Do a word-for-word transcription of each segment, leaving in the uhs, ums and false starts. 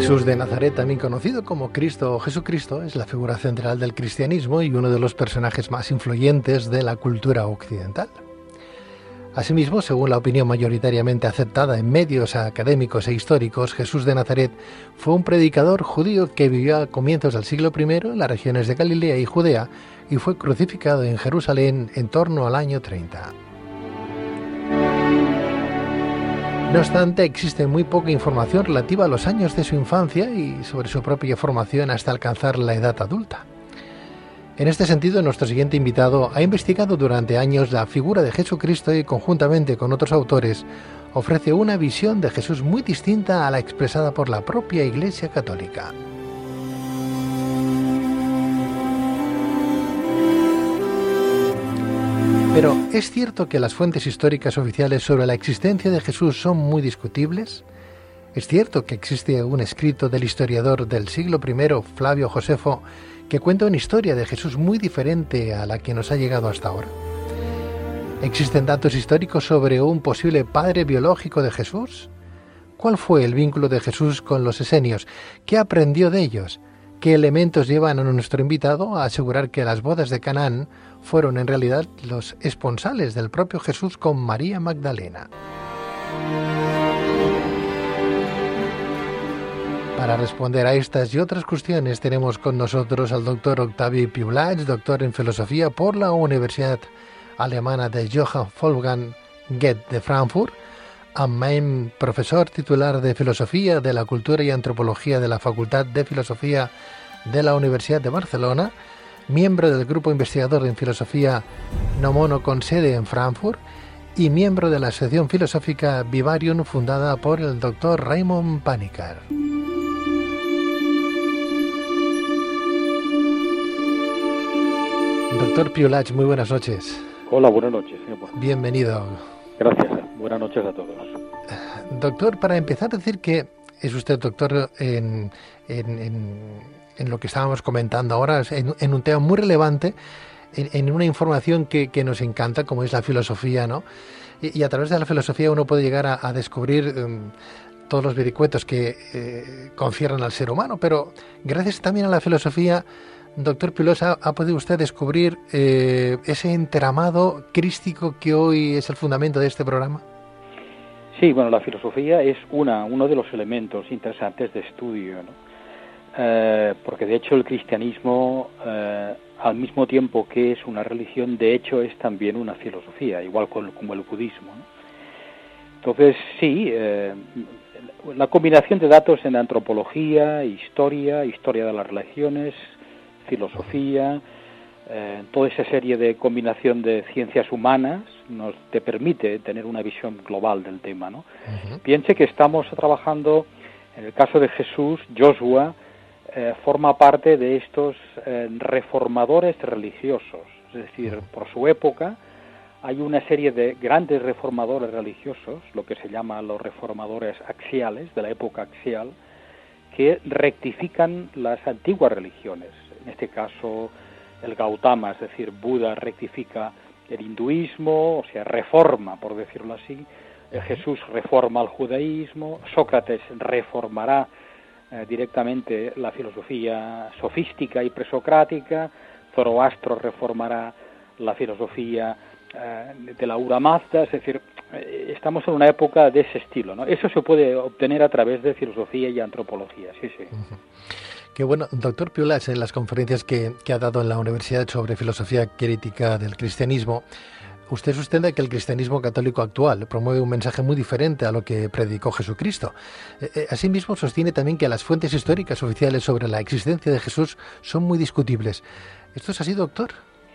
Jesús de Nazaret, también conocido como Cristo o Jesucristo, es la figura central del cristianismo y uno de los personajes más influyentes de la cultura occidental. Asimismo, según la opinión mayoritariamente aceptada en medios académicos e históricos, Jesús de Nazaret fue un predicador judío que vivió a comienzos del siglo primero en las regiones de Galilea y Judea y fue crucificado en Jerusalén en torno al año treinta. No obstante, existe muy poca información relativa a los años de su infancia y sobre su propia formación hasta alcanzar la edad adulta. En este sentido, nuestro siguiente invitado ha investigado durante años la figura de Jesucristo y, conjuntamente con otros autores, ofrece una visión de Jesús muy distinta a la expresada por la propia Iglesia Católica. Pero, ¿es cierto que las fuentes históricas oficiales sobre la existencia de Jesús son muy discutibles? ¿Es cierto que existe un escrito del historiador del siglo primero, Flavio Josefo, que cuenta una historia de Jesús muy diferente a la que nos ha llegado hasta ahora? ¿Existen datos históricos sobre un posible padre biológico de Jesús? ¿Cuál fue el vínculo de Jesús con los esenios? ¿Qué aprendió de ellos? ¿Qué elementos llevan a nuestro invitado a asegurar que las bodas de Canaán fueron en realidad los esponsales del propio Jesús con María Magdalena? Para responder a estas y otras cuestiones tenemos con nosotros al doctor Octavio Piulats, doctor en filosofía por la Universidad Alemana de Johann Wolfgang Goethe de Frankfurt, Amén, profesor titular de Filosofía de la Cultura y Antropología de la Facultad de Filosofía de la Universidad de Barcelona, miembro del grupo investigador en Filosofía Nomono con sede en Frankfurt y miembro de la Asociación Filosófica Vivarium fundada por el doctor Raymond Panikkar. Doctor Piulats, muy buenas noches. Hola, buenas noches. Bienvenido. Gracias. Buenas noches a todos. Doctor, para empezar a decir que es usted doctor en, en, en, en lo que estábamos comentando ahora, en, en un tema muy relevante, en, en una información que, que nos encanta, como es la filosofía, ¿no? Y, y a través de la filosofía uno puede llegar a, a descubrir um, todos los vericuetos que eh, conciernen al ser humano, pero gracias también a la filosofía, doctor Piulats, ¿ha, ha podido usted descubrir eh, ese entramado crístico que hoy es el fundamento de este programa? Sí, bueno, la filosofía es una uno de los elementos interesantes de estudio, ¿no? Eh, porque de hecho el cristianismo, eh, al mismo tiempo que es una religión, de hecho es también una filosofía, igual como el budismo, ¿no? Entonces, sí, eh, la combinación de datos en antropología, historia, historia de las religiones, filosofía, eh, toda esa serie de combinación de ciencias humanas nos te permite tener una visión global del tema, ¿no? Uh-huh. Piense que estamos trabajando, en el caso de Jesús, Joshua eh, forma parte de estos eh, reformadores religiosos, es decir, por su época hay una serie de grandes reformadores religiosos, lo que se llama los reformadores axiales, de la época axial, que rectifican las antiguas religiones. En este caso, el Gautama, es decir, Buda rectifica el hinduismo, o sea, reforma, por decirlo así. Jesús reforma el judaísmo, Sócrates reformará eh, directamente la filosofía sofística y presocrática, Zoroastro reformará la filosofía eh, de la Ahura Mazda, es decir, eh, estamos en una época de ese estilo, ¿no? Eso se puede obtener a través de filosofía y antropología, sí, sí. Uh-huh. Qué bueno, doctor Piulats, en las conferencias que, que ha dado en la Universidad sobre filosofía crítica del cristianismo, usted sustenta que el cristianismo católico actual promueve un mensaje muy diferente a lo que predicó Jesucristo. Eh, eh, asimismo, sostiene también que las fuentes históricas oficiales sobre la existencia de Jesús son muy discutibles. ¿Esto es así, doctor?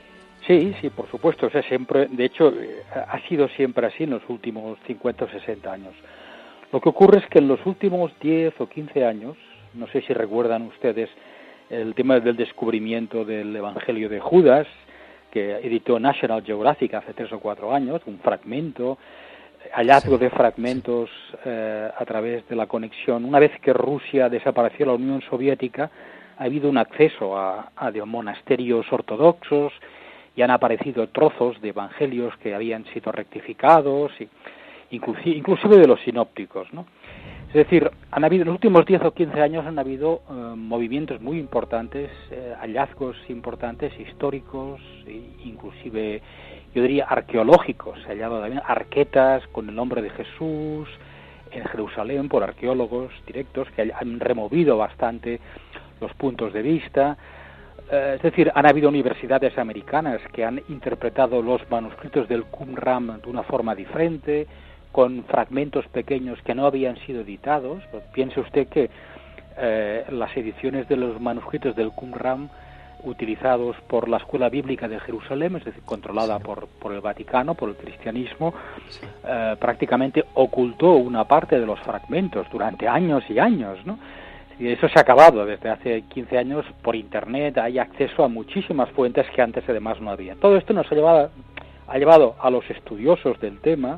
Sí, sí, por supuesto. O sea, siempre, de hecho, ha sido siempre así en los últimos cincuenta o sesenta años. Lo que ocurre es que en los últimos diez o quince años, no sé si recuerdan ustedes el tema del descubrimiento del Evangelio de Judas, que editó National Geographic hace tres o cuatro años, un fragmento, hallazgo de fragmentos eh, a través de la conexión. Una vez que Rusia desapareció de la Unión Soviética, ha habido un acceso a, a de monasterios ortodoxos y han aparecido trozos de evangelios que habían sido rectificados, y inclusive, inclusive de los sinópticos, ¿no? Es decir, han habido en los últimos diez o quince años han habido eh, movimientos muy importantes, eh, hallazgos importantes, históricos, e inclusive, yo diría, arqueológicos. Se han hallado también arquetas con el nombre de Jesús en Jerusalén por arqueólogos directos que han removido bastante los puntos de vista. Eh, es decir, han habido universidades americanas que han interpretado los manuscritos del Qumran de una forma diferente, con fragmentos pequeños que no habían sido editados. Pues piense usted que eh, las ediciones de los manuscritos del Qumran utilizados por la Escuela Bíblica de Jerusalén, es decir, controlada sí. por, por el Vaticano, por el cristianismo, sí. eh, prácticamente ocultó una parte de los fragmentos durante años y años, ¿no? Y eso se ha acabado desde hace quince años por Internet, hay acceso a muchísimas fuentes que antes además no había. Todo esto nos ha llevado, ha llevado a los estudiosos del tema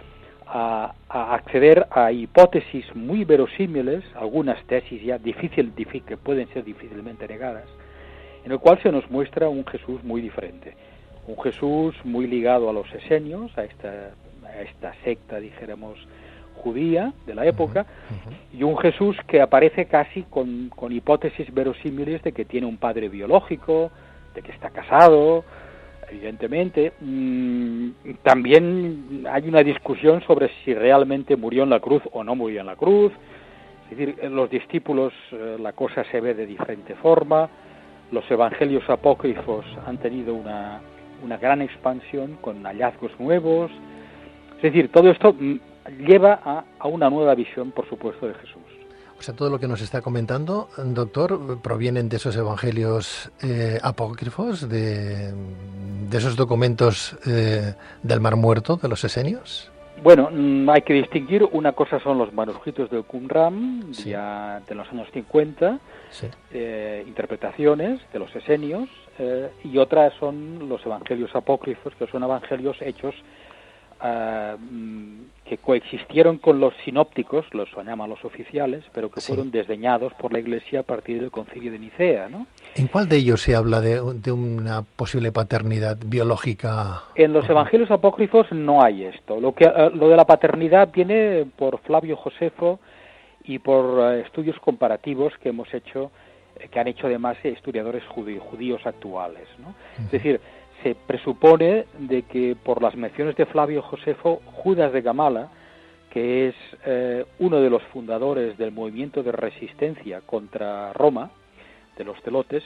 A, a acceder a hipótesis muy verosímiles, algunas tesis ya difícil, difícil, que pueden ser difícilmente negadas, en el cual se nos muestra un Jesús muy diferente, un Jesús muy ligado a los esenios, a esta, a esta secta, dijéramos, judía de la época, uh-huh, uh-huh. y un Jesús que aparece casi con, con hipótesis verosímiles de que tiene un padre biológico, de que está casado. Evidentemente, mmm, también hay una discusión sobre si realmente murió en la cruz o no murió en la cruz. Es decir, en los discípulos eh, la cosa se ve de diferente forma. Los evangelios apócrifos han tenido una, una gran expansión con hallazgos nuevos. Es decir, todo esto mm, lleva a, a una nueva visión, por supuesto, de Jesús. O sea, todo lo que nos está comentando, doctor, provienen de esos evangelios eh, apócrifos, de, de esos documentos eh, del Mar Muerto, de los esenios. Bueno, hay que distinguir, una cosa son los manuscritos del Qumran, sí. ya de los años cincuenta, sí. eh, interpretaciones de los esenios, eh, y otra son los evangelios apócrifos, que son evangelios hechos Uh, que coexistieron con los sinópticos, los llaman los oficiales, pero que sí. fueron desdeñados por la Iglesia a partir del Concilio de Nicea, ¿no? ¿En cuál de ellos se habla de, de una posible paternidad biológica? En los evangelios apócrifos no hay esto. Lo que uh, lo de la paternidad viene por Flavio Josefo y por uh, estudios comparativos que hemos hecho, eh, que han hecho además historiadores judíos, judíos actuales, ¿no? Uh-huh. Es decir, se presupone de que por las menciones de Flavio Josefo, Judas de Gamala, que es eh, uno de los fundadores del movimiento de resistencia contra Roma, de los celotes,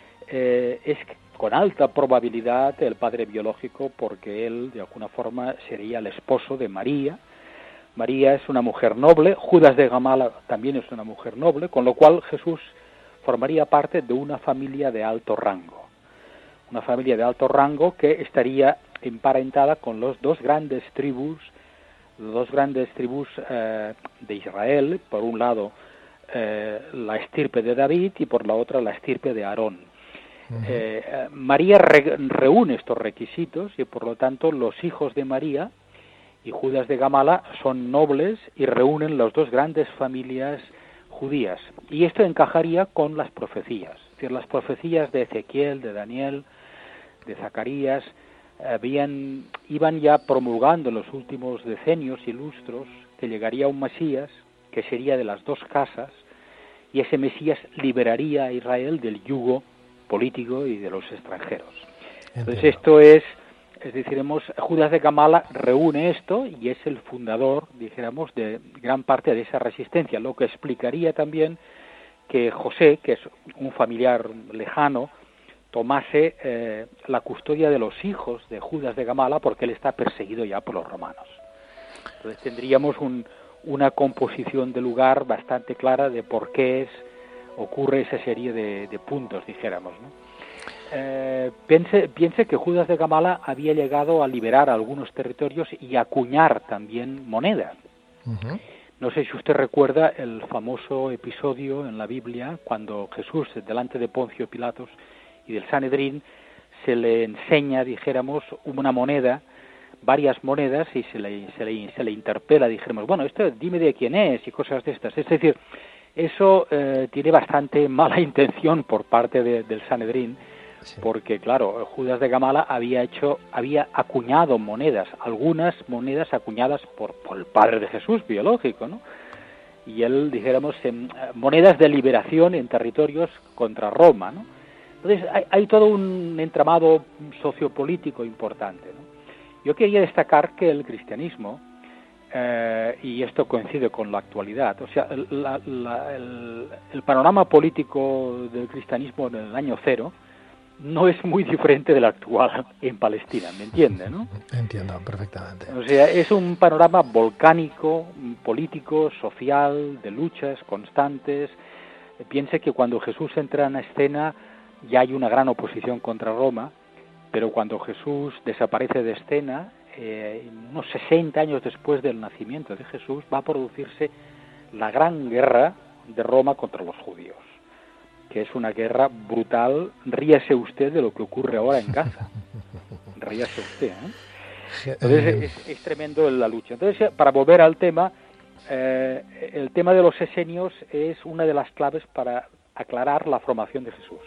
eh, es con alta probabilidad el padre biológico, porque él de alguna forma sería el esposo de María. María es una mujer noble, Judas de Gamala también es una mujer noble, con lo cual Jesús formaría parte de una familia de alto rango. Una familia de alto rango que estaría emparentada con los dos grandes tribus, dos grandes tribus eh, de Israel, por un lado eh, la estirpe de David y por la otra la estirpe de Aarón. Uh-huh. eh, María re, reúne estos requisitos y por lo tanto los hijos de María y Judas de Gamala son nobles y reúnen las dos grandes familias judías. Y esto encajaría con las profecías, es decir, las profecías de Ezequiel, de Daniel, de Zacarías, habían, iban ya promulgando en los últimos decenios y lustros que llegaría un Mesías que sería de las dos casas, y ese Mesías liberaría a Israel del yugo político y de los extranjeros. Entiendo. Entonces esto es, es deciremos, Judas de Gamala reúne esto y es el fundador, dijéramos, de gran parte de esa resistencia, lo que explicaría también que José, que es un familiar lejano, tomase eh, la custodia de los hijos de Judas de Gamala, porque él está perseguido ya por los romanos. Entonces tendríamos un, una composición de lugar bastante clara de por qué es, ocurre esa serie de, de puntos, dijéramos, ¿no? Eh, piense, piense que Judas de Gamala había llegado a liberar algunos territorios y acuñar también moneda. Uh-huh. No sé si usted recuerda el famoso episodio en la Biblia cuando Jesús, delante de Poncio Pilatos y del Sanedrín, se le enseña, dijéramos, una moneda, varias monedas, y se le, se le, se le interpela, dijéramos, bueno, esto dime de quién es, y cosas de estas. Es decir, eso eh, tiene bastante mala intención por parte de, del Sanedrín, sí. Porque, claro, Judas de Gamala había hecho, había acuñado monedas, algunas monedas acuñadas por, por el padre de Jesús, biológico, ¿no? y él, dijéramos, en, monedas de liberación en territorios contra Roma, ¿no? Entonces hay, hay todo un entramado sociopolítico importante, ¿no? Yo quería destacar que el cristianismo, eh, y esto coincide con la actualidad, o sea, la, la, el, el panorama político del cristianismo en el año cero no es muy diferente del actual en Palestina, ¿me entiende, no? Entiendo perfectamente. O sea, es un panorama volcánico, político, social, de luchas constantes. Piense que cuando Jesús entra en escena ya hay una gran oposición contra Roma, pero cuando Jesús desaparece de escena, eh, unos sesenta años después del nacimiento de Jesús, va a producirse la gran guerra de Roma contra los judíos, que es una guerra brutal. Ríase usted de lo que ocurre ahora en Gaza. Ríase usted, ¿eh? Entonces es, es tremendo la lucha. Entonces, para volver al tema, eh, el tema de los esenios es una de las claves para aclarar la formación de Jesús.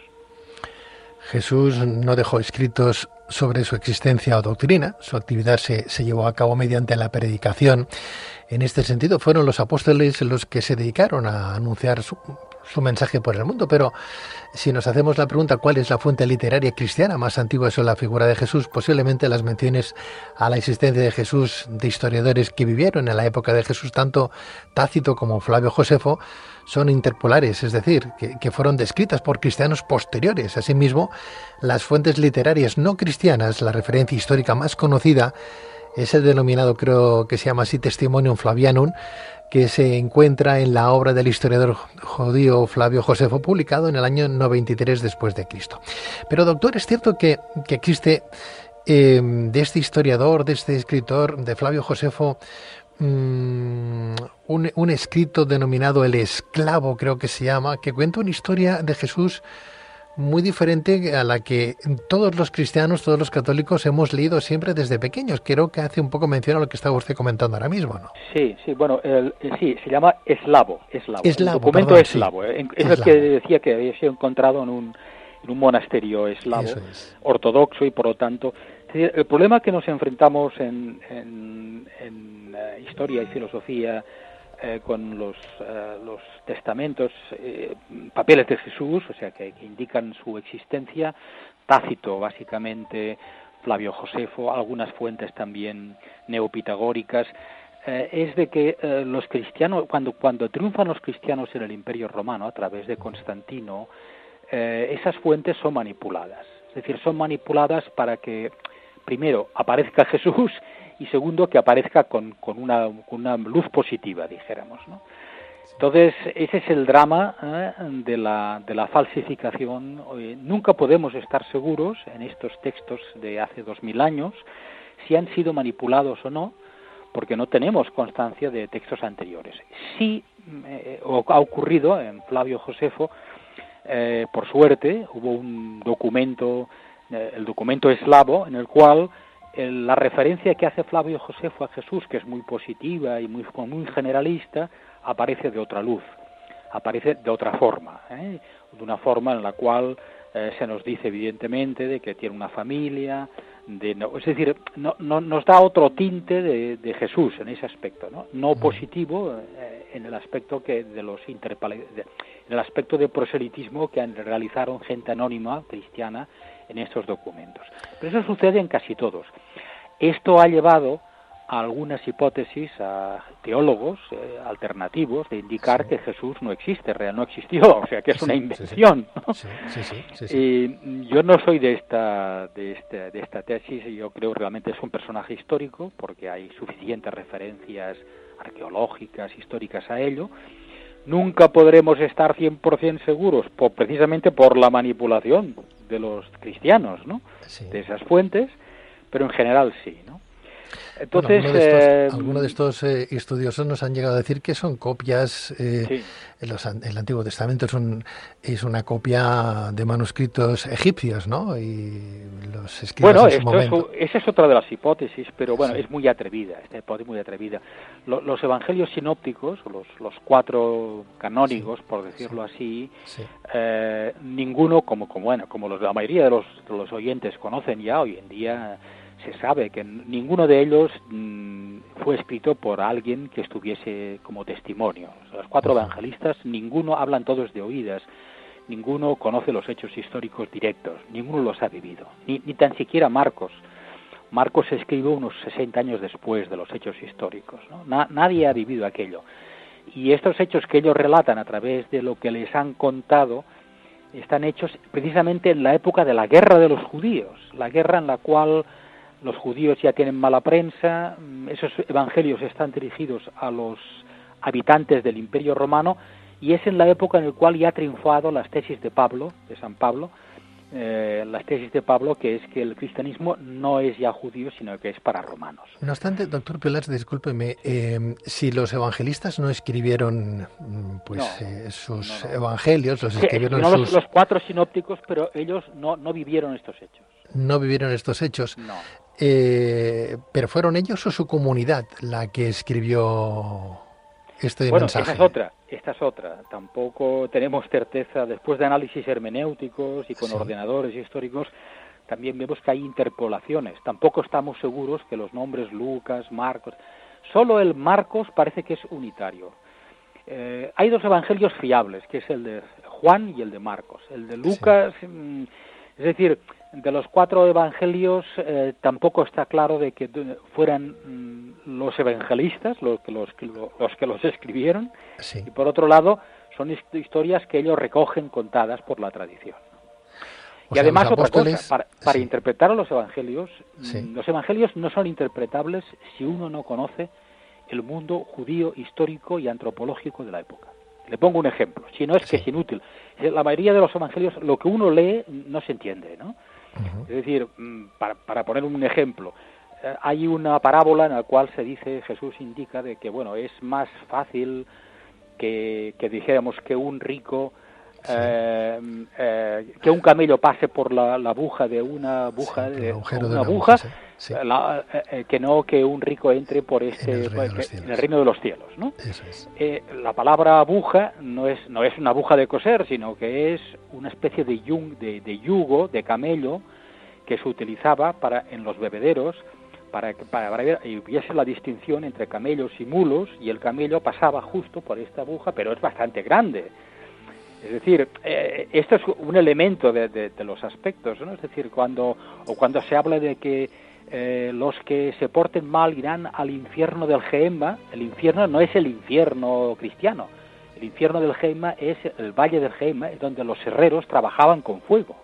Jesús no dejó escritos sobre su existencia o doctrina, su actividad se, se llevó a cabo mediante la predicación. En este sentido, fueron los apóstoles los que se dedicaron a anunciar su, su mensaje por el mundo, pero si nos hacemos la pregunta cuál es la fuente literaria cristiana más antigua sobre la figura de Jesús, posiblemente las menciones a la existencia de Jesús de historiadores que vivieron en la época de Jesús, tanto Tácito como Flavio Josefo, son interpolares, es decir, que, que fueron descritas por cristianos posteriores. Asimismo, las fuentes literarias no cristianas, la referencia histórica más conocida es el denominado, creo que se llama así, Testimonium Flavianum, que se encuentra en la obra del historiador judío Flavio Josefo, publicado en el año noventa y tres después de Cristo. Pero, doctor, es cierto que, que existe eh, de este historiador, de este escritor, de Flavio Josefo, um, un, un escrito denominado El Esclavo, creo que se llama, que cuenta una historia de Jesús muy diferente a la que todos los cristianos, todos los católicos hemos leído siempre desde pequeños. Creo que hace un poco mención a lo que estaba usted comentando ahora mismo, ¿no? Sí, sí, bueno, el, el, sí, se llama Eslavo, Eslavo, Eslavo, el documento perdón, Eslavo, sí. eh, es el que decía que había sido encontrado en un, en un monasterio eslavo, es. ortodoxo, y por lo tanto, es decir, el problema que nos enfrentamos en, en, en uh, historia y filosofía Eh, con los, eh, los testamentos, eh, papeles de Jesús, o sea, que, que indican su existencia, Tácito, básicamente, Flavio Josefo, algunas fuentes también neopitagóricas, eh, es de que eh, los cristianos, cuando, cuando triunfan los cristianos en el Imperio Romano a través de Constantino, eh, esas fuentes son manipuladas, es decir, son manipuladas para que, primero, aparezca Jesús, y segundo, que aparezca con, con, una, con una luz positiva, dijéramos, ¿no? Entonces, ese es el drama eh, de, la, de la falsificación. Eh, nunca podemos estar seguros en estos textos de hace dos mil años si han sido manipulados o no, porque no tenemos constancia de textos anteriores. Sí eh, ha ocurrido en Flavio Josefo, eh, por suerte, hubo un documento, eh, el documento eslavo, en el cual la referencia que hace Flavio Josefo a Jesús, que es muy positiva y muy, muy generalista, aparece de otra luz, aparece de otra forma, ¿eh? de una forma en la cual eh, se nos dice evidentemente de que tiene una familia, de no, es decir, no, no, nos da otro tinte de, de Jesús en ese aspecto, no, no positivo eh, en el aspecto que de los interpale, de, en el aspecto de proselitismo que realizaron gente anónima cristiana en estos documentos. Pero eso sucede en casi todos. Esto ha llevado a algunas hipótesis, a teólogos eh, alternativos, de indicar sí. que Jesús no existe, real no existió, o sea que es sí, una invención. Sí, ¿no? sí, sí, sí, sí, sí. Y yo no soy de esta, de esta, de esta tesis, yo creo que realmente es un personaje histórico, porque hay suficientes referencias arqueológicas, históricas a ello. Nunca podremos estar cien por ciento seguros, por, precisamente por la manipulación de los cristianos, ¿no? Sí. De esas fuentes, pero en general sí, ¿no? Entonces, bueno, algunos de estos, eh, alguno de estos eh, estudiosos nos han llegado a decir que son copias. Eh, sí. los, el Antiguo Testamento es, un, es una copia de manuscritos egipcios, ¿no? Y los escribas bueno, en su esto momento. Es, esa es otra de las hipótesis, pero bueno, sí. es muy atrevida, esta hipótesis muy atrevida. Los, los evangelios sinópticos, los, los cuatro canónigos, sí. por decirlo sí. así, sí. Eh, ninguno, como, como, bueno, como los, la mayoría de los, de los oyentes conocen ya hoy en día, se sabe que ninguno de ellos mmm, fue escrito por alguien que estuviese como testimonio. Los cuatro evangelistas, ninguno, hablan todos de oídas, ninguno conoce los hechos históricos directos, ninguno los ha vivido, ni, ni tan siquiera Marcos. Marcos se escribió unos sesenta años después de los hechos históricos, ¿no? Na, nadie ha vivido aquello. Y estos hechos que ellos relatan a través de lo que les han contado están hechos precisamente en la época de la guerra de los judíos, la guerra en la cual los judíos ya tienen mala prensa, esos evangelios están dirigidos a los habitantes del Imperio Romano, y es en la época en la cual ya ha triunfado las tesis de Pablo, de San Pablo, eh, las tesis de Pablo, que es que el cristianismo no es ya judío, sino que es para romanos. No obstante, doctor Piolats, discúlpeme, eh, si los evangelistas no escribieron pues no, eh, sus no, no. evangelios, los escribieron sí, no sus... los, los cuatro sinópticos, pero ellos no, no vivieron estos hechos. No vivieron estos hechos. No. Eh, pero ¿fueron ellos o su comunidad la que escribió este bueno, mensaje? Esta es otra, esta es otra. Tampoco tenemos certeza, después de análisis hermenéuticos y con sí. ordenadores históricos, también vemos que hay interpolaciones. Tampoco estamos seguros que los nombres Lucas, Marcos... Solo el Marcos parece que es unitario. Eh, hay dos evangelios fiables, que es el de Juan y el de Marcos. El de Lucas... Sí. Mmm, es decir, de los cuatro evangelios eh, tampoco está claro de que fueran mm, los evangelistas los que los, los que los escribieron, sí. y por otro lado son historias que ellos recogen contadas por la tradición. O y sea, además otra apóstoles... cosa, para, para sí. interpretar a los evangelios, sí. los evangelios no son interpretables si uno no conoce el mundo judío, histórico y antropológico de la época. Le pongo un ejemplo, si no es que sí. es inútil. La mayoría de los evangelios, lo que uno lee no se entiende, ¿no? Uh-huh. Es decir, para, para poner un ejemplo, eh, hay una parábola en la cual se dice, Jesús indica de que, bueno, es más fácil que, que dijéramos que un rico, sí. eh, eh, que un camello pase por la, la abuja de una abuja, sí, de, una, de una abuja, sí. Sí. La, eh, que no que un rico entre por este en el reino, que, en el reino de los cielos, ¿no? Eso es. Eh, la palabra abuja no es no es una abuja de coser, sino que es una especie de, yung, de, de yugo de camello que se utilizaba para en los bebederos para que para, para ver y hubiese la distinción entre camellos y mulos, y el camello pasaba justo por esta abuja, pero es bastante grande. Es decir, eh, esto es un elemento de, de, de los aspectos, ¿no? Es decir, cuando o cuando se habla de que Eh, los que se porten mal irán al infierno del Gehenna. El infierno no es el infierno cristiano. El infierno del Gehenna es el valle del Gehenna, donde los herreros trabajaban con fuego.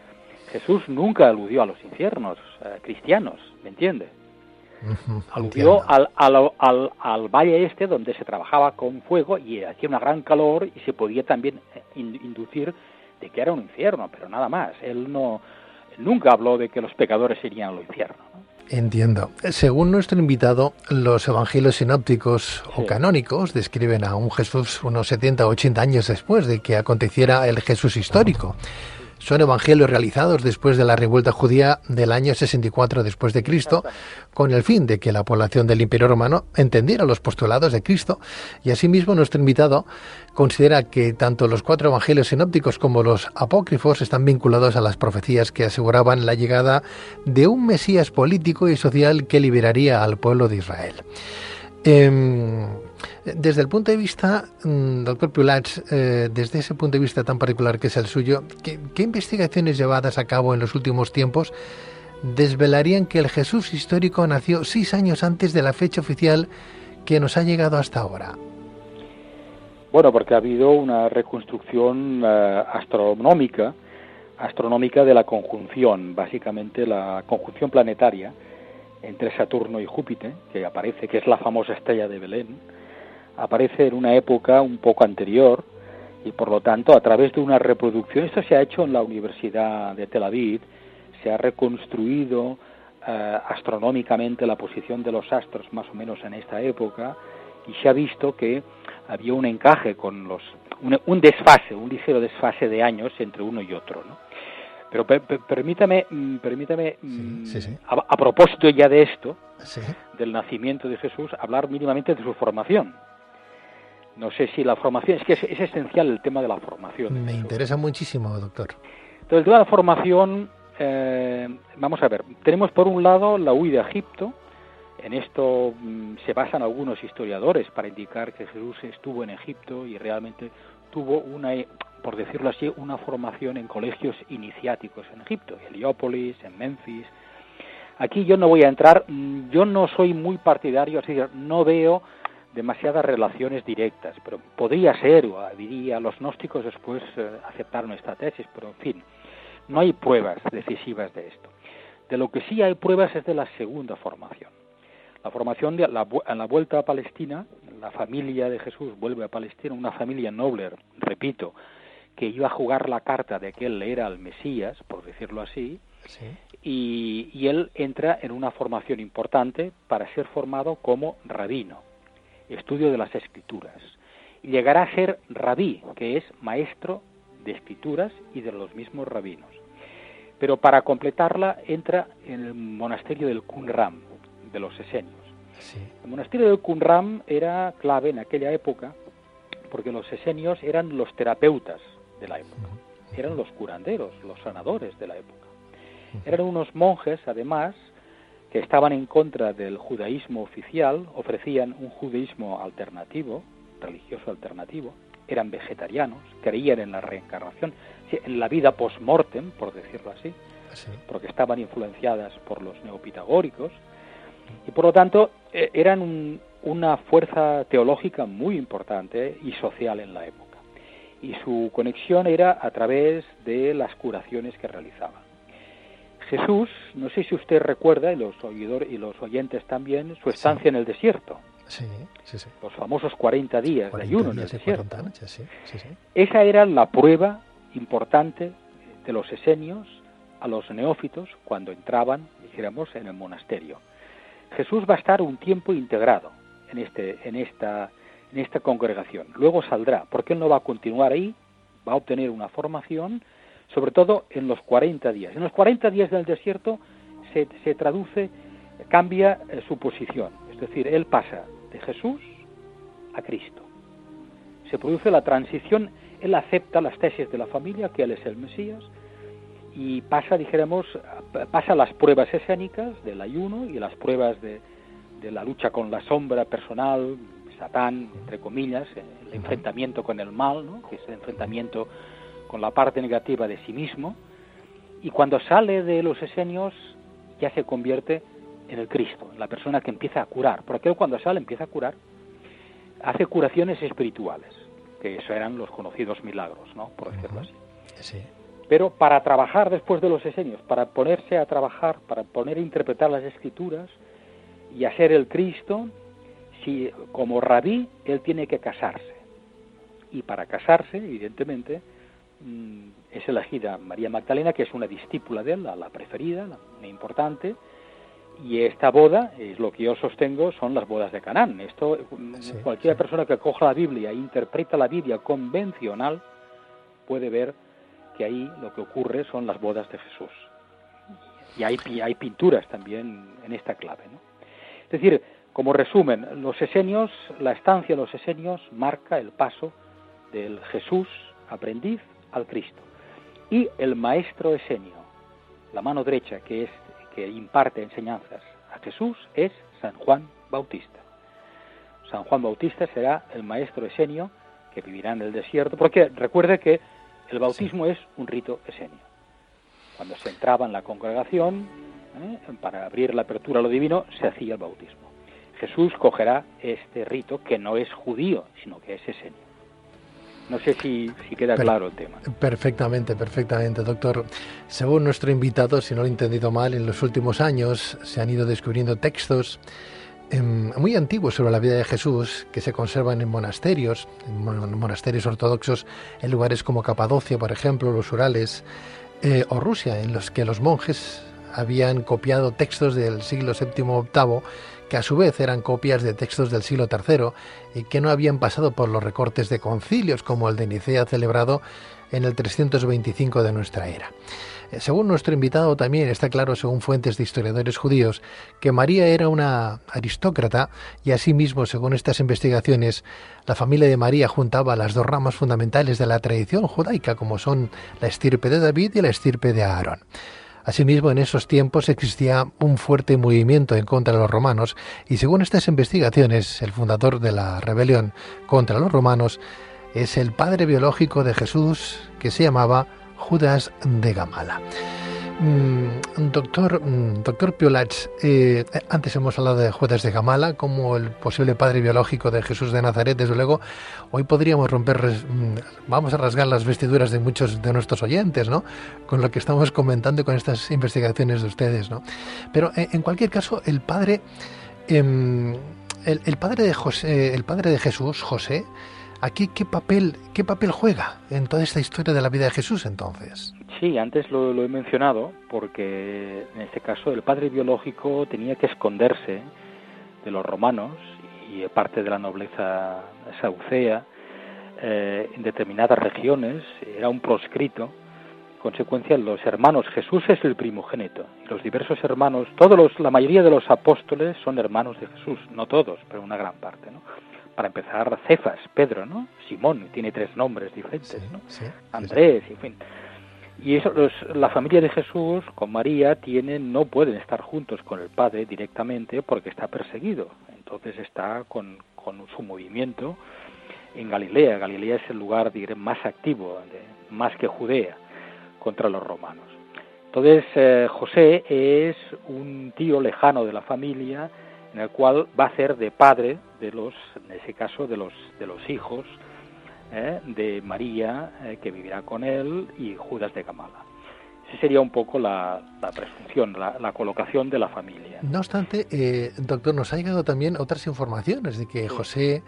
Jesús nunca aludió a los infiernos eh, cristianos, ¿me entiende? Uh-huh, aludió al, al, al, al valle este donde se trabajaba con fuego y hacía una gran calor y se podía también inducir de que era un infierno, pero nada más. Él no nunca habló de que los pecadores irían al infierno, ¿no? Entiendo. Según nuestro invitado, los evangelios sinópticos sí. o canónicos describen a un Jesús unos setenta o ochenta años después de que aconteciera el Jesús histórico. Son evangelios realizados después de la revuelta judía del año sesenta y cuatro después de Cristo, con el fin de que la población del Imperio Romano entendiera los postulados de Cristo. Y asimismo nuestro invitado considera que tanto los cuatro evangelios sinópticos como los apócrifos están vinculados a las profecías que aseguraban la llegada de un Mesías político y social que liberaría al pueblo de Israel. Eh, desde el punto de vista, doctor Piolats, eh, desde ese punto de vista tan particular que es el suyo, ¿qué, ¿qué investigaciones llevadas a cabo en los últimos tiempos desvelarían que el Jesús histórico nació seis años antes de la fecha oficial que nos ha llegado hasta ahora? Bueno, porque ha habido una reconstrucción uh, astronómica, astronómica de la conjunción, básicamente la conjunción planetaria entre Saturno y Júpiter, que aparece, que es la famosa estrella de Belén, aparece en una época un poco anterior, y por lo tanto a través de una reproducción, esto se ha hecho en la Universidad de Tel Aviv, se ha reconstruido eh, astronómicamente la posición de los astros más o menos en esta época, y se ha visto que había un encaje con los, un, un desfase, un ligero desfase de años entre uno y otro, ¿no? Pero per, per, permítame, permítame sí, sí, sí. A, a propósito ya de esto, sí. del nacimiento de Jesús, hablar mínimamente de su formación. No sé si la formación, es que es, es esencial el tema de la formación. Me interesa muchísimo, doctor. Entonces, el tema de la formación, eh, vamos a ver, tenemos por un lado la huida a Egipto. En esto mmm, se basan algunos historiadores para indicar que Jesús estuvo en Egipto y realmente tuvo una, por decirlo así, una formación en colegios iniciáticos en Egipto, en Heliópolis, en Memphis. Aquí yo no voy a entrar, yo no soy muy partidario, es decir, no veo demasiadas relaciones directas, pero podría ser, o diría, los gnósticos después eh, aceptaron esta tesis, pero en fin, no hay pruebas decisivas de esto. De lo que sí hay pruebas es de la segunda formación. La formación de la, en la vuelta a Palestina, la familia de Jesús vuelve a Palestina, una familia noble, repito, que iba a jugar la carta de que él era el Mesías, por decirlo así, sí. y, y él entra en una formación importante para ser formado como rabino, estudio de las escrituras, y llegará a ser rabí, que es maestro de escrituras y de los mismos rabinos. Pero para completarla entra en el monasterio del Qumran, de los esenios. Sí. El monasterio del Qumran era clave en aquella época porque los esenios eran los terapeutas de la época, eran los curanderos, los sanadores de la época. Eran unos monjes, además, que estaban en contra del judaísmo oficial, ofrecían un judaísmo alternativo, religioso alternativo, eran vegetarianos, creían en la reencarnación, en la vida post-mortem, por decirlo así, sí. porque estaban influenciadas por los neopitagóricos, y por lo tanto eh, eran un, una fuerza teológica muy importante y social en la época. Y su conexión era a través de las curaciones que realizaban. Jesús, no sé si usted recuerda, y los oidores y los oyentes también, su estancia sí. en el desierto. Sí, sí, sí. Los famosos cuarenta días cuarenta de ayuno días en el desierto. cuarenta noches, sí, sí, sí. Esa era la prueba importante de los esenios a los neófitos cuando entraban, dijéramos, en el monasterio. Jesús va a estar un tiempo integrado en este, en esta, en esta congregación. Luego saldrá, porque él no va a continuar ahí, va a obtener una formación, sobre todo en los cuarenta días. En los cuarenta días del desierto se, se traduce, cambia eh, su posición. Es decir, él pasa de Jesús a Cristo. Se produce la transición, él acepta las tesis de la familia, que él es el Mesías, y pasa, dijéramos, pasa las pruebas escénicas del ayuno y las pruebas de, de la lucha con la sombra personal, Satán, entre comillas, el enfrentamiento con el mal, ¿no? que es el enfrentamiento con la parte negativa de sí mismo, y cuando sale de los esenios ya se convierte en el Cristo, en la persona que empieza a curar, porque él cuando sale empieza a curar, hace curaciones espirituales, que eso eran los conocidos milagros, ¿no? por decirlo así. Sí. Pero para trabajar después de los esenios, para ponerse a trabajar, para poner a interpretar las escrituras y a ser el Cristo, si como rabí, él tiene que casarse. Y para casarse, evidentemente, es elegida María Magdalena, que es una discípula de él, la, la preferida, la, la importante, y esta boda, es lo que yo sostengo, son las bodas de Canaán. Esto, sí, cualquier sí. persona que coja la Biblia e interpreta la Biblia convencional puede ver que ahí lo que ocurre son las bodas de Jesús. Y hay, hay pinturas también en esta clave, ¿no? Es decir, como resumen, los esenios, la estancia de los esenios marca el paso del Jesús aprendiz al Cristo. Y el maestro esenio, la mano derecha que es que imparte enseñanzas a Jesús, es San Juan Bautista. San Juan Bautista será el maestro esenio que vivirá en el desierto, porque recuerde que el bautismo sí. es un rito esenio. Cuando se entraba en la congregación, ¿eh? para abrir la apertura a lo divino, se hacía el bautismo. Jesús cogerá este rito que no es judío, sino que es esenio. No sé si, si queda per, claro el tema. Perfectamente, perfectamente, doctor. Según nuestro invitado, si no lo he entendido mal, en los últimos años se han ido descubriendo textos eh, muy antiguos sobre la vida de Jesús que se conservan en monasterios, en monasterios ortodoxos, en lugares como Capadocia, por ejemplo, los Urales, eh, o Rusia, en los que los monjes habían copiado textos del siglo séptimo octavo, que a su vez eran copias de textos del siglo tercero y que no habían pasado por los recortes de concilios como el de Nicea celebrado en el trescientos veinticinco de nuestra era. Según nuestro invitado también está claro, según fuentes de historiadores judíos, que María era una aristócrata y asimismo, según estas investigaciones, la familia de María juntaba las dos ramas fundamentales de la tradición judaica como son la estirpe de David y la estirpe de Aarón. Asimismo, en esos tiempos existía un fuerte movimiento en contra de los romanos y según estas investigaciones, el fundador de la rebelión contra los romanos es el padre biológico de Jesús, que se llamaba Judas de Gamala. Mm, doctor, mm, doctor Piolach, eh, antes hemos hablado de Judas de Gamala como el posible padre biológico de Jesús de Nazaret. Desde luego, hoy podríamos romper, mm, vamos a rasgar las vestiduras de muchos de nuestros oyentes, ¿no? Con lo que estamos comentando y con estas investigaciones de ustedes, ¿no? Pero eh, en cualquier caso, el padre, eh, el, el padre de José, el padre de Jesús, José, aquí qué papel, qué papel juega en toda esta historia de la vida de Jesús, entonces. Sí, antes lo, lo he mencionado, porque en este caso el padre biológico tenía que esconderse de los romanos y parte de la nobleza saducea eh, en determinadas regiones, era un proscrito. En consecuencia, los hermanos, Jesús es el primogénito, y los diversos hermanos, todos los, la mayoría de los apóstoles son hermanos de Jesús, no todos, pero una gran parte, ¿no? Para empezar, Cefas, Pedro, ¿no? Simón, tiene tres nombres diferentes, ¿no? Sí, sí, Andrés, sí. En fin. Y eso, los, la familia de Jesús con María tienen, no pueden estar juntos con el Padre directamente porque está perseguido. Entonces está con, con su movimiento en Galilea. Galilea es el lugar, diré, más activo, de, más que Judea, contra los romanos. Entonces eh, José es un tío lejano de la familia en el cual va a ser de padre de los, en ese caso, de los, de los hijos Eh, de María, eh, que vivirá con él, y Judas de Gamala. Esa sería un poco la, la presunción, la, la colocación de la familia. No obstante, eh, doctor, nos ha llegado también otras informaciones de que sí. José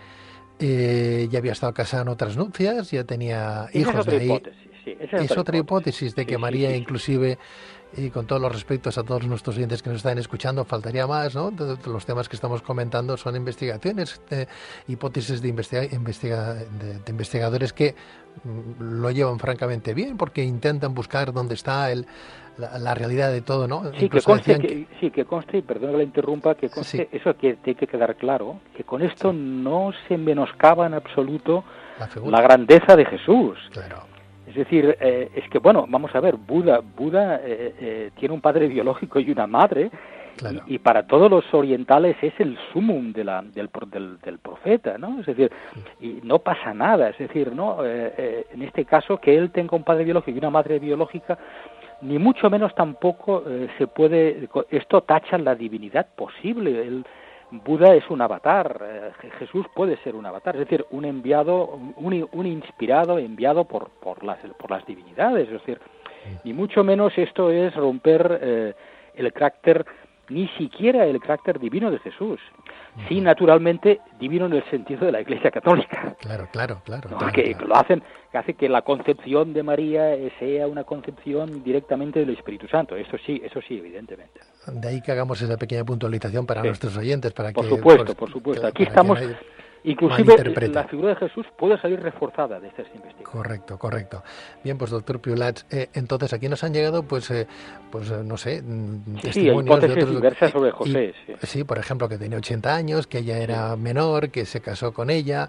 eh, ya había estado casado en otras nupcias, ya tenía esa hijos es otra de ahí. Hipótesis, sí. Esa es, es otra hipótesis, hipótesis de que sí, María sí, sí, inclusive... Y con todos los respetos a todos nuestros oyentes que nos están escuchando, faltaría más, ¿no? De, de los temas que estamos comentando son investigaciones, eh, hipótesis de, investiga, investiga, de, de investigadores que mm, lo llevan francamente bien porque intentan buscar dónde está el, la, la realidad de todo, ¿no? Sí, que conste, que, que, sí, que conste, perdón que la interrumpa, que conste, sí. Eso que tiene que quedar claro, que con esto sí. No se menoscaba en absoluto la, la grandeza de Jesús. Claro. Es decir, eh, es que, bueno, vamos a ver, Buda, Buda eh, eh, tiene un padre biológico y una madre, claro. y, y para todos los orientales es el sumum de la, del, del, del profeta, ¿no? Es decir, y no pasa nada, es decir, ¿no? Eh, eh, en este caso, que él tenga un padre biológico y una madre biológica, ni mucho menos tampoco eh, se puede, esto tacha la divinidad posible. El Buda es un avatar, eh, Jesús puede ser un avatar, es decir, un enviado, un, un inspirado enviado por, por, las, por las divinidades, es decir, ni mucho menos esto es romper eh, el carácter, ni siquiera el carácter divino de Jesús, sí, naturalmente divino en el sentido de la Iglesia Católica. Claro, claro, claro. ¿No? claro, que claro. lo hacen, que hace que la concepción de María sea una concepción directamente del Espíritu Santo. Eso sí, eso sí, evidentemente. De ahí que hagamos esa pequeña puntualización para sí. nuestros oyentes, para por que supuesto, pues, por supuesto. Aquí estamos. Inclusive la figura de Jesús puede salir reforzada de estas investigaciones. Correcto, correcto. Bien, pues doctor Piolach, eh, entonces aquí nos han llegado, pues, eh, pues eh, no sé, sí, testimonios hipótesis de otros, diversas sobre José. Y, sí. sí, por ejemplo, que tenía ochenta años, que ella era sí. menor, que se casó con ella,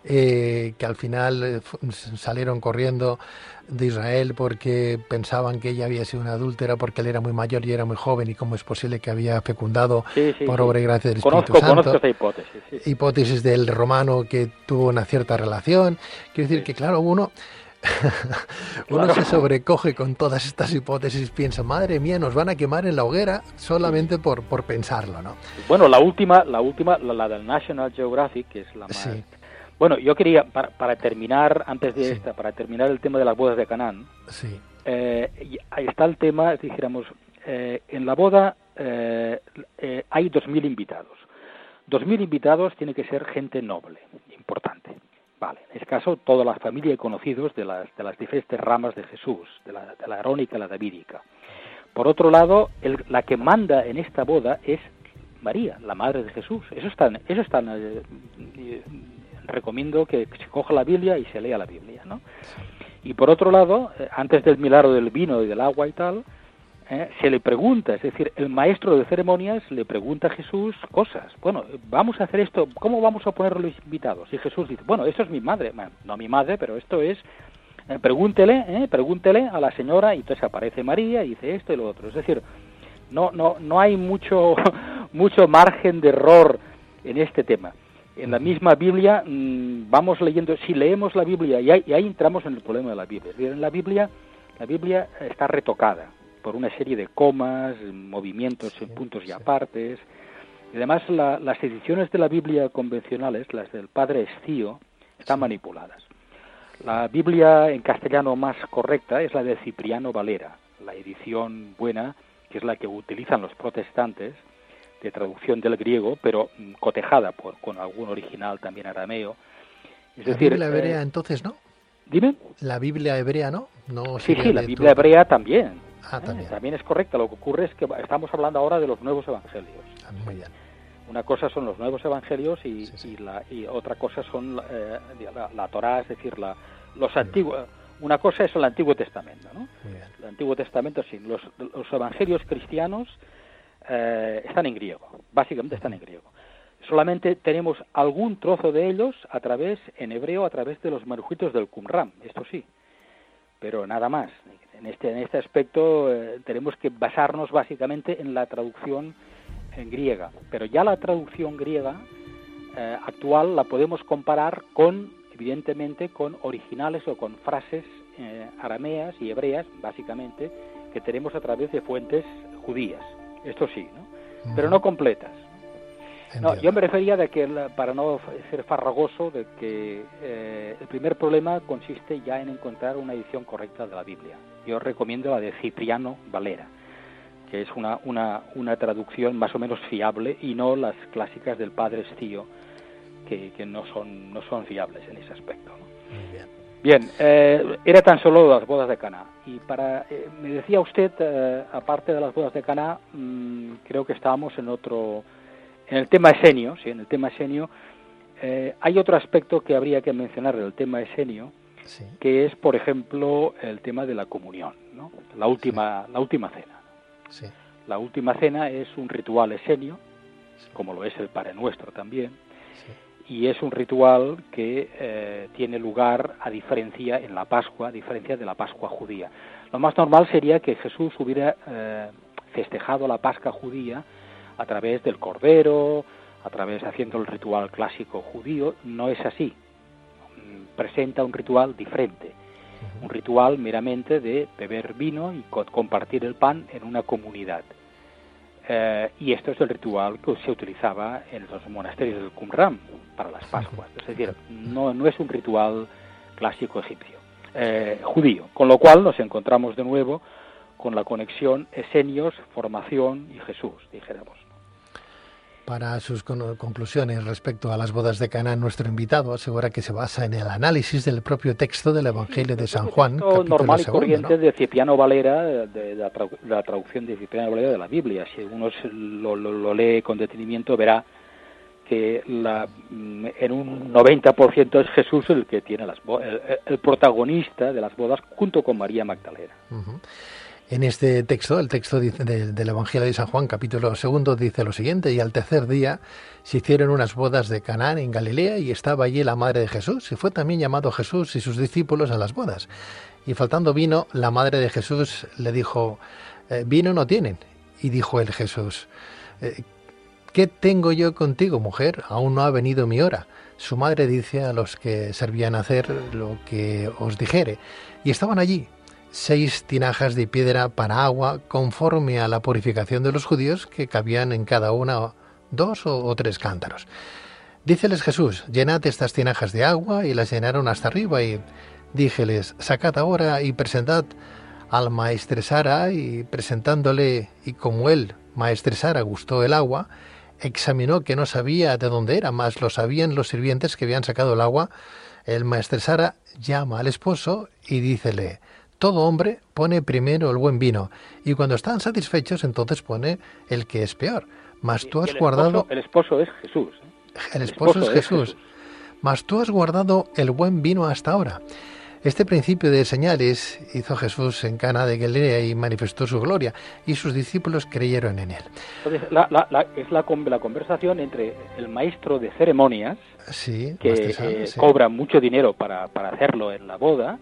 eh, que al final eh, salieron corriendo de Israel porque pensaban que ella había sido una adúltera porque él era muy mayor y era muy joven y cómo es posible que había fecundado sí, sí, por sí. obra y gracia del conozco, Espíritu Santo. Conozco esa hipótesis. Sí. Hipótesis del romano que tuvo una cierta relación. Quiero decir sí. que claro, uno uno claro. se sobrecoge con todas estas hipótesis, piensa, madre mía, nos van a quemar en la hoguera solamente sí. por, por pensarlo, ¿no? Bueno, la última, la última, la, la del National Geographic, que es la más... Sí. Bueno, yo quería, para, para terminar, antes de sí. esta, para terminar el tema de las bodas de Canaán, sí. eh, ahí está el tema, dijéramos, eh, en la boda eh, eh, hay dos mil invitados. Dos mil invitados tiene que ser gente noble, importante. Vale, en este caso, toda la familia y conocidos de las, de las diferentes ramas de Jesús, de la, de la arónica y la davídica. Por otro lado, el, la que manda en esta boda es María, la madre de Jesús. Eso está, eso está eh, eh, recomiendo que se coja la Biblia y se lea la Biblia, ¿no? Y por otro lado, eh, antes del milagro del vino y del agua y tal, eh, se le pregunta, es decir, el maestro de ceremonias le pregunta a Jesús cosas. Bueno, vamos a hacer esto, ¿cómo vamos a poner los invitados? Y Jesús dice, bueno, esto es mi madre, bueno, no mi madre, pero esto es eh, pregúntele, eh, pregúntele a la señora, y entonces aparece María y dice esto y lo otro. Es decir, no no no hay mucho mucho margen de error en este tema. En la misma Biblia mmm, vamos leyendo, si leemos la Biblia, y ahí, y ahí entramos en el problema de la Biblia. En la Biblia, la Biblia está retocada por una serie de comas, movimientos en puntos y apartes. Y además la, las ediciones de la Biblia convencionales, las del padre Estío, están manipuladas. La Biblia en castellano más correcta es la de Cipriano Valera, la edición buena, que es la que utilizan los protestantes, de traducción del griego, pero cotejada por con algún original también arameo. Es la decir, Biblia hebrea eh, entonces, ¿no? ¿Dime? La Biblia hebrea, ¿no? no sí, sí, la de Biblia tu... hebrea también. Ah, ¿eh? también. También es correcta. Lo que ocurre es que estamos hablando ahora de los nuevos evangelios. Ah, muy bien. Una cosa son los nuevos evangelios y, sí, sí. y, la, y otra cosa son eh, la, la Torá, es decir, la, los antiguos. Una cosa es el Antiguo Testamento, ¿no? El Antiguo Testamento, sí. Los, los evangelios cristianos eh, están en griego, básicamente están en griego. Solamente tenemos algún trozo de ellos a través, en hebreo, a través de los manuscritos del Qumran, esto sí, pero nada más. En este, en este aspecto eh, tenemos que basarnos básicamente en la traducción en griega, pero ya la traducción griega eh, actual la podemos comparar con, evidentemente, con originales o con frases eh, arameas y hebreas, básicamente, que tenemos a través de fuentes judías, esto sí, ¿no? Uh-huh. Pero no completas. No, yo me refería de que, para no ser farragoso, de que eh, el primer problema consiste ya en encontrar una edición correcta de la Biblia. Yo recomiendo la de Cipriano Valera, que es una, una, una traducción más o menos fiable, y no las clásicas del padre Estío, que, que no son no son fiables en ese aspecto, ¿no? Muy bien. Bien, eh, era tan solo las bodas de Caná. Y para eh, me decía usted, eh, aparte de las bodas de Caná, mmm, creo que estábamos en otro... En el tema esenio, sí, en el tema esenio, eh, hay otro aspecto que habría que mencionar del tema esenio, sí, que es, por ejemplo, el tema de la comunión, ¿no? La última, sí. la última cena. Sí. La última cena es un ritual esenio, sí, como lo es el Padre Nuestro también, sí, y es un ritual que eh, tiene lugar a diferencia en la Pascua, a diferencia de la Pascua judía. Lo más normal sería que Jesús hubiera eh, festejado la Pascua judía a través del cordero, a través haciendo el ritual clásico judío. No es así. Presenta un ritual diferente, uh-huh. un ritual meramente de beber vino y co- compartir el pan en una comunidad. Eh, y esto es el ritual que se utilizaba en los monasterios del Qumran para las Pascuas. Es decir, no, no es un ritual clásico egipcio, eh, judío. Con lo cual nos encontramos de nuevo con la conexión esenios, formación y Jesús, dijéramos. Para sus con- conclusiones respecto a las bodas de Caná, nuestro invitado asegura que se basa en el análisis del propio texto del Evangelio sí, de San Juan, capítulo normal y segundo, corriente, ¿no? de Cipriano Valera, de, de, la tradu- de la traducción de Cipriano Valera de la Biblia. Si uno lo, lo, lo lee con detenimiento, verá que la, en un noventa por ciento es Jesús el que tiene las bo- el, el protagonista de las bodas, junto con María Magdalena. Uh-huh. En este texto, el texto dice, de, del Evangelio de San Juan, capítulo segundo, dice lo siguiente: y al tercer día se hicieron unas bodas de Caná en Galilea, y estaba allí la madre de Jesús, y fue también llamado Jesús y sus discípulos a las bodas. Y faltando vino, la madre de Jesús le dijo, eh, vino no tienen. Y dijo él, Jesús, eh, ¿qué tengo yo contigo, mujer? Aún no ha venido mi hora. Su madre dice a los que servían hacer lo que os dijere. Y estaban allí seis tinajas de piedra para agua, conforme a la purificación de los judíos, que cabían en cada una dos o, o tres cántaros. Díceles Jesús, llenad estas tinajas de agua, y las llenaron hasta arriba, y díjeles, sacad ahora y presentad al maestresara, y presentándole, y como él, maestresara, gustó el agua, examinó que no sabía de dónde era, mas lo sabían los sirvientes que habían sacado el agua. El maestresara llama al esposo y dícele, todo hombre pone primero el buen vino, y cuando están satisfechos entonces pone el que es peor. Mas tú has el guardado... Esposo, el esposo es Jesús. ¿eh? El esposo, el esposo es, Jesús. es Jesús. Mas tú has guardado el buen vino hasta ahora. Este principio de señales hizo Jesús en Cana de Galilea y manifestó su gloria, y sus discípulos creyeron en él. Entonces, la, la, la, es la, la conversación entre el maestro de ceremonias, sí, que eh, sí. cobra mucho dinero para, para hacerlo en la boda,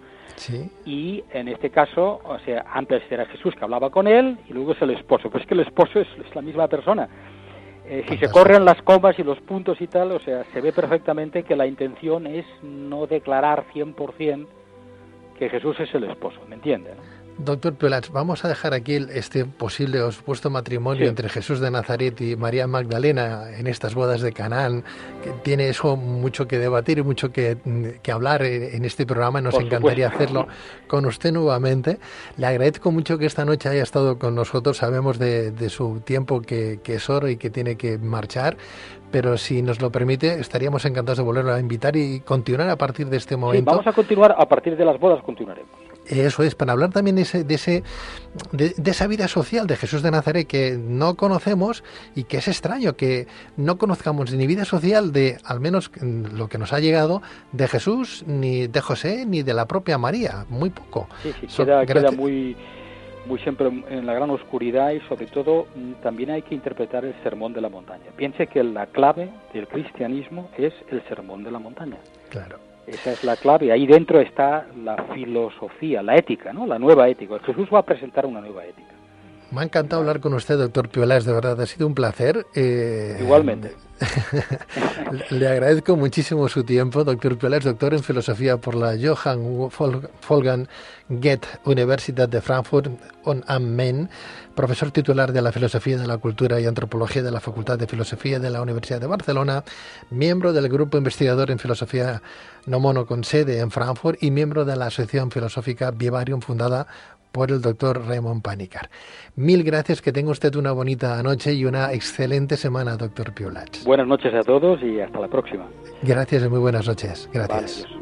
Sí. Y en este caso, o sea, antes era Jesús que hablaba con él y luego es el esposo. Pues es que el esposo es, es la misma persona. Eh, si se corren las comas y los puntos y tal, o sea, se ve perfectamente que la intención es no declarar cien por ciento que Jesús es el esposo, ¿me entiende, no? Doctor Piolat, vamos a dejar aquí este posible o supuesto matrimonio sí. entre Jesús de Nazaret y María Magdalena en estas bodas de Canaán, que tiene eso mucho que debatir y mucho que, que hablar en este programa. Nos Por encantaría supuesto. hacerlo con usted nuevamente. Le agradezco mucho que esta noche haya estado con nosotros. Sabemos de, de su tiempo que, que es oro y que tiene que marchar, pero si nos lo permite, estaríamos encantados de volverlo a invitar y continuar a partir de este momento. Sí, vamos a continuar, a partir de las bodas continuaremos. Eso es, para hablar también de, ese, de, ese, de, de esa vida social de Jesús de Nazaret que no conocemos y que es extraño que no conozcamos ni vida social de, al menos lo que nos ha llegado, de Jesús, ni de José, ni de la propia María, muy poco. Sí, sí, so, queda, queda muy, muy siempre en la gran oscuridad y sobre todo también hay que interpretar el sermón de la montaña. Piense que la clave del cristianismo es el sermón de la montaña. Claro. Esa es la clave. Ahí dentro está la filosofía, la ética, ¿no? La nueva ética. Jesús va a presentar una nueva ética. Me ha encantado hablar con usted, doctor Piolas, de verdad, ha sido un placer. Eh, Igualmente. Le agradezco muchísimo su tiempo, doctor Piolas, doctor en filosofía por la Johann Wolfgang Goethe Universität de Frankfurt am Main, profesor titular de la Filosofía de la Cultura y Antropología de la Facultad de Filosofía de la Universidad de Barcelona, miembro del Grupo Investigador en Filosofía Nomono con sede en Frankfurt y miembro de la Asociación Filosófica Vivarium fundada por el doctor Raymond Panikkar. Mil gracias, que tenga usted una bonita noche y una excelente semana, doctor Piolat. Buenas noches a todos y hasta la próxima. Gracias y muy buenas noches. Gracias. Vale,